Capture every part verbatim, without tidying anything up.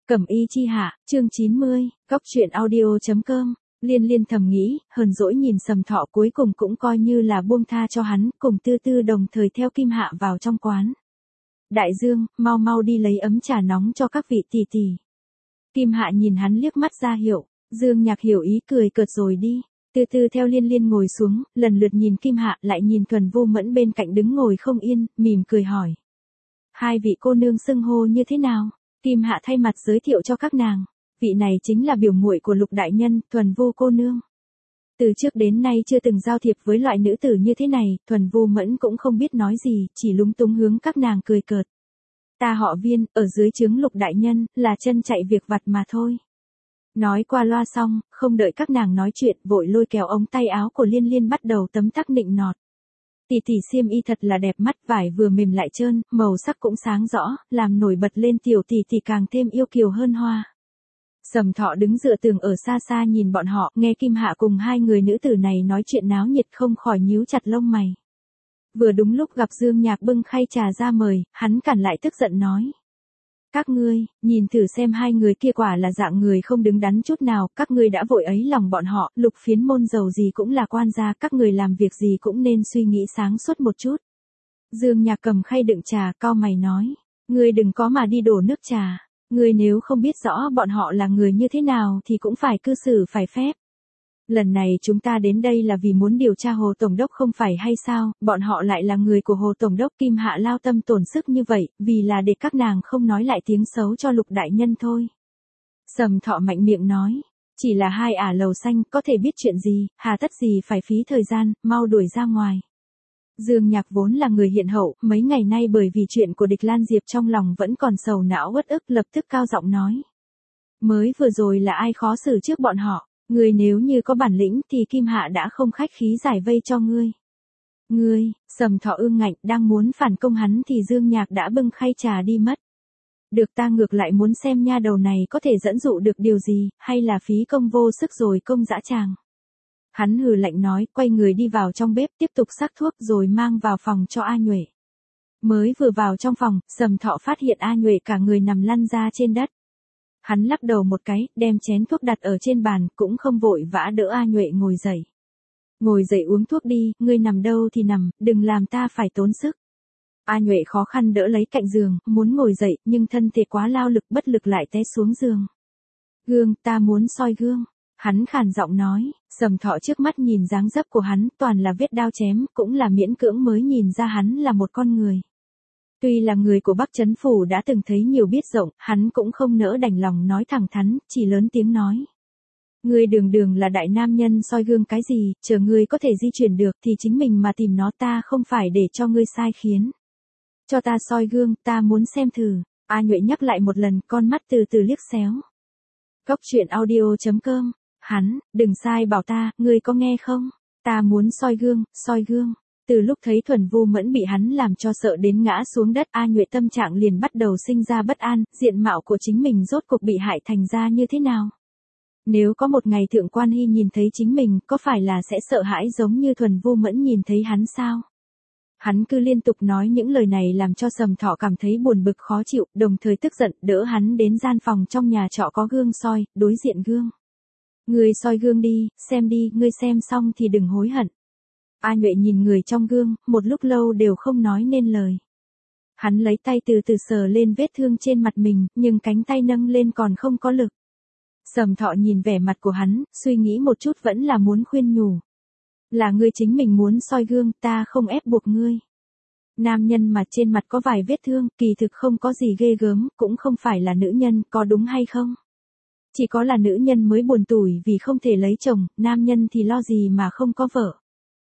Cẩm y chi hạ, chương chín mươi, góc truyện audio chấm com. Liên Liên thầm nghĩ, hờn dỗi nhìn Sầm Thọ cuối cùng cũng coi như là buông tha cho hắn, cùng Tư Tư đồng thời theo Kim Hạ vào trong quán. Đại Dương, mau mau đi lấy ấm trà nóng cho các vị tỷ tỷ. Kim Hạ nhìn hắn liếc mắt ra hiệu, Dương Nhạc hiểu ý cười cợt rồi đi. Tư Tư theo Liên Liên ngồi xuống, lần lượt nhìn Kim Hạ lại nhìn Thuần Vô Mẫn bên cạnh đứng ngồi không yên, mỉm cười hỏi. Hai vị cô nương xưng hô như thế nào? Kim Hạ thay mặt giới thiệu cho các nàng, vị này chính là biểu muội của Lục đại nhân, Thuần Vô cô nương. Từ trước đến nay chưa từng giao thiệp với loại nữ tử như thế này, Thuần Vô Mẫn cũng không biết nói gì, chỉ lúng túng hướng các nàng cười cợt. Ta họ Viên, ở dưới trướng Lục đại nhân, là chân chạy việc vặt mà thôi. Nói qua loa xong, không đợi các nàng nói chuyện, vội lôi kéo ống tay áo của Liên Liên bắt đầu tấm tắc nịnh nọt. Tỷ tỷ xiêm y thật là đẹp mắt, vải vừa mềm lại trơn, màu sắc cũng sáng rõ, làm nổi bật lên tiểu tỷ tỷ càng thêm yêu kiều hơn hoa. Sầm Thọ đứng dựa tường ở xa xa nhìn bọn họ, nghe Kim Hạ cùng hai người nữ tử này nói chuyện náo nhiệt không khỏi nhíu chặt lông mày. Vừa đúng lúc gặp Dương Nhạc bưng khay trà ra mời, hắn cản lại tức giận nói. Các ngươi, nhìn thử xem hai người kia quả là dạng người không đứng đắn chút nào, các ngươi đã vội ấy lòng bọn họ, Lục phiến môn giàu gì cũng là quan gia, các người làm việc gì cũng nên suy nghĩ sáng suốt một chút. Dương Nhạc cầm khay đựng trà, cau mày nói, ngươi đừng có mà đi đổ nước trà, ngươi nếu không biết rõ bọn họ là người như thế nào thì cũng phải cư xử phải phép. Lần này chúng ta đến đây là vì muốn điều tra Hồ Tổng đốc không phải hay sao, bọn họ lại là người của Hồ Tổng đốc. Kim Hạ lao tâm tổn sức như vậy, vì là để các nàng không nói lại tiếng xấu cho Lục đại nhân thôi. Sầm Thọ mạnh miệng nói, chỉ là hai ả lầu xanh, có thể biết chuyện gì, hà tất gì phải phí thời gian, mau đuổi ra ngoài. Dương Nhạc vốn là người hiền hậu, mấy ngày nay bởi vì chuyện của Địch Lan Diệp trong lòng vẫn còn sầu não uất ức, lập tức cao giọng nói. Mới vừa rồi là ai khó xử trước bọn họ? Ngươi nếu như có bản lĩnh thì Kim Hạ đã không khách khí giải vây cho ngươi. Ngươi, Sầm Thọ ương ngạnh, đang muốn phản công hắn thì Dương Nhạc đã bưng khay trà đi mất. Được, ta ngược lại muốn xem nha đầu này có thể dẫn dụ được điều gì, hay là phí công vô sức rồi công dã tràng. Hắn hừ lạnh nói, quay người đi vào trong bếp tiếp tục sắc thuốc rồi mang vào phòng cho A Nhuệ. Mới vừa vào trong phòng, Sầm Thọ phát hiện A Nhuệ cả người nằm lăn ra trên đất. Hắn lắc đầu một cái, đem chén thuốc đặt ở trên bàn, cũng không vội vã đỡ A Nhuệ ngồi dậy. Ngồi dậy uống thuốc đi, ngươi nằm đâu thì nằm, đừng làm ta phải tốn sức. A Nhuệ khó khăn đỡ lấy cạnh giường, muốn ngồi dậy, nhưng thân thể quá lao lực bất lực lại té xuống giường. Gương, ta muốn soi gương. Hắn khàn giọng nói, Sầm Thọ trước mắt nhìn dáng dấp của hắn, toàn là vết đao chém, cũng là miễn cưỡng mới nhìn ra hắn là một con người. Tuy là người của Bắc Trấn Phủ đã từng thấy nhiều biết rộng, hắn cũng không nỡ đành lòng nói thẳng thắn, chỉ lớn tiếng nói. Ngươi đường đường là đại nam nhân soi gương cái gì, chờ ngươi có thể di chuyển được thì chính mình mà tìm nó, ta không phải để cho ngươi sai khiến. Cho ta soi gương, ta muốn xem thử. A Nhuệ nhắc lại một lần, con mắt từ từ liếc xéo. Góc truyện audio chấm com. Hắn, đừng sai bảo ta, ngươi có nghe không? Ta muốn soi gương, soi gương. Từ lúc thấy Thuần Vô Mẫn bị hắn làm cho sợ đến ngã xuống đất, A Nhuệ tâm trạng liền bắt đầu sinh ra bất an, diện mạo của chính mình rốt cuộc bị hại thành ra như thế nào? Nếu có một ngày Thượng Quan Hy nhìn thấy chính mình, có phải là sẽ sợ hãi giống như Thuần Vô Mẫn nhìn thấy hắn sao? Hắn cứ liên tục nói những lời này làm cho Sầm Thọ cảm thấy buồn bực khó chịu, đồng thời tức giận, đỡ hắn đến gian phòng trong nhà trọ có gương soi, đối diện gương. Ngươi soi gương đi, xem đi, ngươi xem xong thì đừng hối hận. A Nhuệ nhìn người trong gương, một lúc lâu đều không nói nên lời. Hắn lấy tay từ từ sờ lên vết thương trên mặt mình, nhưng cánh tay nâng lên còn không có lực. Sầm Thọ nhìn vẻ mặt của hắn, suy nghĩ một chút vẫn là muốn khuyên nhủ. Là ngươi chính mình muốn soi gương, ta không ép buộc ngươi. Nam nhân mà trên mặt có vài vết thương, kỳ thực không có gì ghê gớm, cũng không phải là nữ nhân, có đúng hay không? Chỉ có là nữ nhân mới buồn tủi vì không thể lấy chồng, nam nhân thì lo gì mà không có vợ.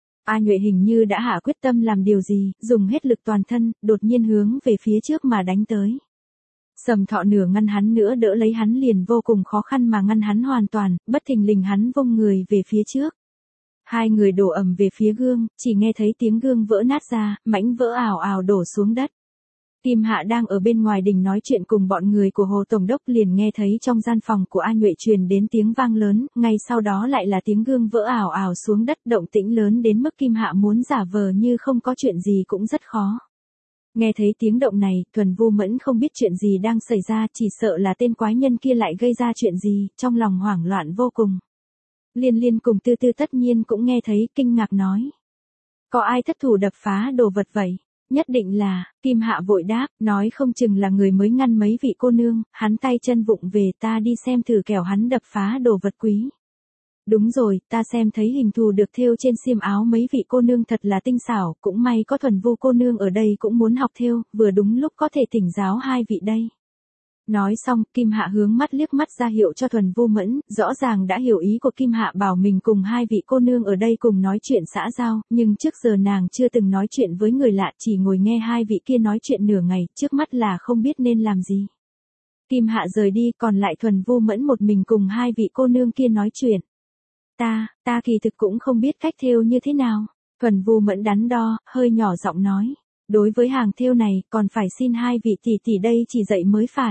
A Nhuệ hình như đã hạ quyết tâm làm điều gì, dùng hết lực toàn thân, đột nhiên hướng về phía trước mà đánh tới. Sầm Thọ nửa ngăn hắn nữa đỡ lấy hắn liền vô cùng khó khăn mà ngăn hắn hoàn toàn, bất thình lình hắn vung người về phía trước. Hai người đổ ầm về phía gương, chỉ nghe thấy tiếng gương vỡ nát ra, mảnh vỡ ảo ảo đổ xuống đất. Kim Hạ đang ở bên ngoài đình nói chuyện cùng bọn người của Hồ Tổng đốc liền nghe thấy trong gian phòng của A Nhuệ truyền đến tiếng vang lớn, ngay sau đó lại là tiếng gương vỡ ảo ảo xuống đất, động tĩnh lớn đến mức Kim Hạ muốn giả vờ như không có chuyện gì cũng rất khó. Nghe thấy tiếng động này, Thuần Vu Mẫn không biết chuyện gì đang xảy ra, chỉ sợ là tên quái nhân kia lại gây ra chuyện gì, trong lòng hoảng loạn vô cùng. Liên Liên cùng Tư Tư tất nhiên cũng nghe thấy, kinh ngạc nói. Có ai thất thủ đập phá đồ vật vậy? Nhất định là, Kim Hạ vội đáp, nói không chừng là người mới ngăn mấy vị cô nương, hắn tay chân vụng về, ta đi xem thử kẻo hắn đập phá đồ vật quý. Đúng rồi, ta xem thấy hình thù được thêu trên xiêm áo mấy vị cô nương thật là tinh xảo, cũng may có Thuần Vu cô nương ở đây cũng muốn học thêu, vừa đúng lúc có thể thỉnh giáo hai vị đây. Nói xong, Kim Hạ hướng mắt liếc mắt ra hiệu cho Thuần Vu Mẫn, rõ ràng đã hiểu ý của Kim Hạ bảo mình cùng hai vị cô nương ở đây cùng nói chuyện xã giao, nhưng trước giờ nàng chưa từng nói chuyện với người lạ, chỉ ngồi nghe hai vị kia nói chuyện nửa ngày, trước mắt là không biết nên làm gì. Kim Hạ rời đi, còn lại Thuần Vu Mẫn một mình cùng hai vị cô nương kia nói chuyện. Ta, ta kỳ thực cũng không biết cách thêu như thế nào. Thuần Vu Mẫn đắn đo, hơi nhỏ giọng nói. Đối với hàng thêu này, còn phải xin hai vị tỷ tỷ đây chỉ dạy mới phải.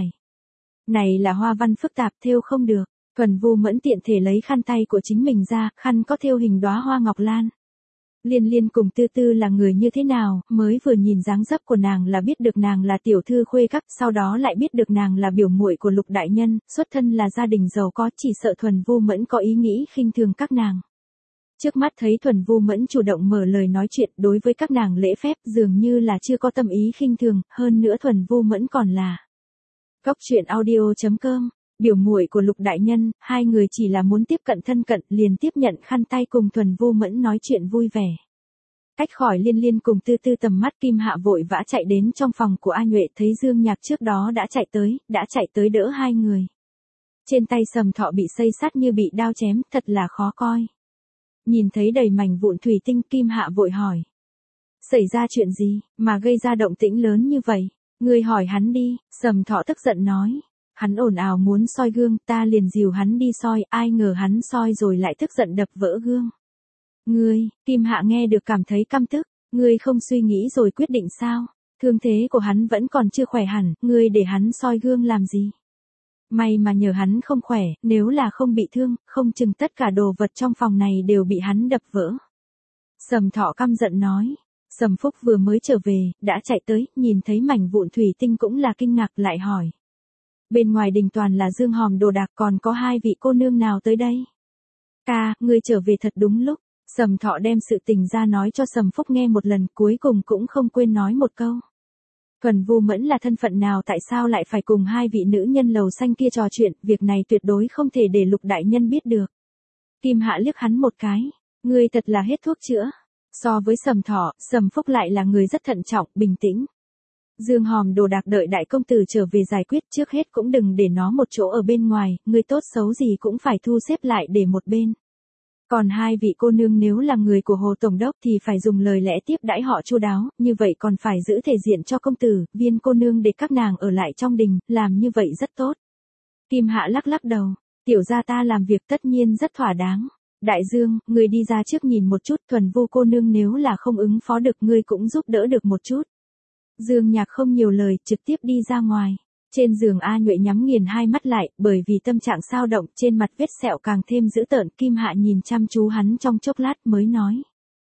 Này là hoa văn phức tạp thêu không được. Thuần Vu Mẫn tiện thể lấy khăn tay của chính mình ra, khăn có thêu hình đóa hoa ngọc lan. Liên Liên cùng Tư Tư là người như thế nào, mới vừa nhìn dáng dấp của nàng là biết được nàng là tiểu thư khuê các, sau đó lại biết được nàng là biểu muội của Lục đại nhân, xuất thân là gia đình giàu có, chỉ sợ Thuần Vu Mẫn có ý nghĩ khinh thường các nàng. Trước mắt thấy Thuần Vu Mẫn chủ động mở lời nói chuyện, đối với các nàng lễ phép dường như là chưa có tâm ý khinh thường, hơn nữa Thuần Vu Mẫn còn là Cóc truyện audio chấm com, biểu muội của Lục đại nhân, hai người chỉ là muốn tiếp cận thân cận, liền tiếp nhận khăn tay cùng Thuần Vu Mẫn nói chuyện vui vẻ. Cách khỏi Liên Liên cùng Tư Tư tầm mắt, Kim Hạ vội vã chạy đến trong phòng của A Nhuệ, thấy Dương Nhạc trước đó đã chạy tới, đã chạy tới đỡ hai người. Trên tay Sầm Thọ bị xây sắt như bị đao chém, thật là khó coi. Nhìn thấy đầy mảnh vụn thủy tinh, Kim Hạ vội hỏi. Xảy ra chuyện gì, mà gây ra động tĩnh lớn như vậy? Ngươi hỏi hắn đi. Sầm Thọ tức giận nói. Hắn ồn ào muốn soi gương, ta liền dìu hắn đi soi, ai ngờ hắn soi rồi lại tức giận đập vỡ gương. Ngươi, Kim Hạ nghe được cảm thấy căm tức, ngươi không suy nghĩ rồi quyết định sao? Thương thế của hắn vẫn còn chưa khỏe hẳn, ngươi để hắn soi gương làm gì? May mà nhờ hắn không khỏe, nếu là không bị thương, không chừng tất cả đồ vật trong phòng này đều bị hắn đập vỡ. Sầm Thọ căm giận nói. Sầm Phúc vừa mới trở về, đã chạy tới, nhìn thấy mảnh vụn thủy tinh cũng là kinh ngạc, lại hỏi. Bên ngoài đình toàn là Dương Hòm đồ đạc, còn có hai vị cô nương nào tới đây? Ca, ngươi trở về thật đúng lúc. Sầm Thọ đem sự tình ra nói cho Sầm Phúc nghe một lần, cuối cùng cũng không quên nói một câu. Thuần Vu Mẫn là thân phận nào, tại sao lại phải cùng hai vị nữ nhân lầu xanh kia trò chuyện, việc này tuyệt đối không thể để Lục đại nhân biết được. Kim Hạ liếc hắn một cái, ngươi thật là hết thuốc chữa. So với Sầm Thọ, Sầm Phúc lại là người rất thận trọng, bình tĩnh. Dương Hòm đồ đạc đợi đại công tử trở về giải quyết, trước hết cũng đừng để nó một chỗ ở bên ngoài, người tốt xấu gì cũng phải thu xếp lại để một bên. Còn hai vị cô nương nếu là người của Hồ Tổng đốc thì phải dùng lời lẽ tiếp đãi họ chu đáo, như vậy còn phải giữ thể diện cho công tử, Viên cô nương để các nàng ở lại trong đình, làm như vậy rất tốt. Kim Hạ lắc lắc đầu, tiểu gia ta làm việc tất nhiên rất thỏa đáng. Đại Dương, người đi ra trước nhìn một chút, Thuần Vu cô nương nếu là không ứng phó được, ngươi cũng giúp đỡ được một chút. Dương Nhạc không nhiều lời, trực tiếp đi ra ngoài. Trên giường A Nhuệ nhắm nghiền hai mắt lại, bởi vì tâm trạng sao động, trên mặt vết sẹo càng thêm dữ tợn. Kim Hạ nhìn chăm chú hắn trong chốc lát mới nói.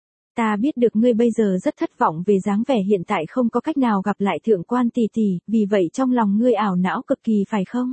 Ta biết được ngươi bây giờ rất thất vọng về dáng vẻ hiện tại, không có cách nào gặp lại thượng quan tỷ tỷ, vì vậy trong lòng ngươi ảo não cực kỳ phải không?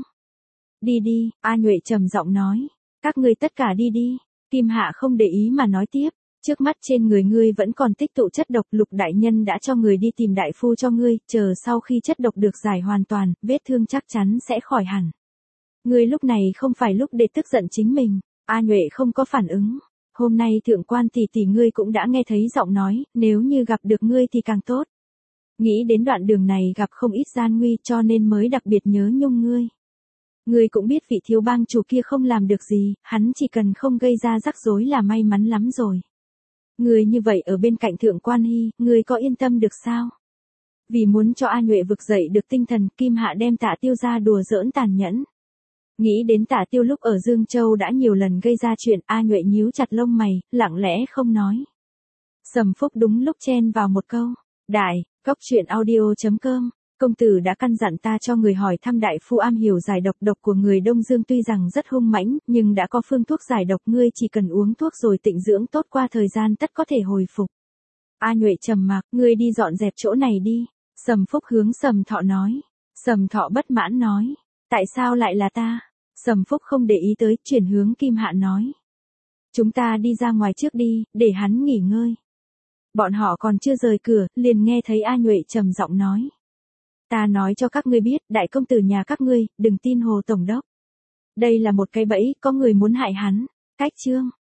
Đi đi, A Nhuệ trầm giọng nói. Các ngươi tất cả đi đi. Kim Hạ không để ý mà nói tiếp. Trước mắt trên người ngươi vẫn còn tích tụ chất độc, Lục đại nhân đã cho người đi tìm đại phu cho ngươi, chờ sau khi chất độc được giải hoàn toàn, vết thương chắc chắn sẽ khỏi hẳn. Ngươi lúc này không phải lúc để tức giận chính mình. A Nhuệ không có phản ứng. Hôm nay thượng quan tỷ tỷ ngươi cũng đã nghe thấy giọng nói, nếu như gặp được ngươi thì càng tốt. Nghĩ đến đoạn đường này gặp không ít gian nguy cho nên mới đặc biệt nhớ nhung ngươi. Ngươi cũng biết vị thiếu bang chủ kia không làm được gì, hắn chỉ cần không gây ra rắc rối là may mắn lắm rồi. Ngươi như vậy ở bên cạnh thượng quan Hy, ngươi có yên tâm được sao? Vì muốn cho A Nhuệ vực dậy được tinh thần, Kim Hạ đem Tạ Tiêu ra đùa giỡn tàn nhẫn. Nghĩ đến Tạ Tiêu lúc ở Dương Châu đã nhiều lần gây ra chuyện, A Nhuệ nhíu chặt lông mày, lặng lẽ không nói. Sầm Phúc đúng lúc chen vào một câu. Đại, Cóc truyện audio chấm com. Công tử đã căn dặn ta cho người hỏi thăm đại phu am hiểu giải độc, độc của người Đông Dương tuy rằng rất hung mãnh, nhưng đã có phương thuốc giải độc, ngươi chỉ cần uống thuốc rồi tịnh dưỡng tốt, qua thời gian tất có thể hồi phục. A Nhuệ trầm mặc, ngươi đi dọn dẹp chỗ này đi. Sầm Phúc hướng Sầm Thọ nói. Sầm Thọ bất mãn nói. Tại sao lại là ta? Sầm Phúc không để ý tới, chuyển hướng Kim Hạ nói. Chúng ta đi ra ngoài trước đi, để hắn nghỉ ngơi. Bọn họ còn chưa rời cửa, liền nghe thấy A Nhuệ trầm giọng nói. Ta nói cho các ngươi biết, đại công tử nhà các ngươi, đừng tin Hồ Tổng đốc. Đây là một cái bẫy, có người muốn hại hắn. Cách chương.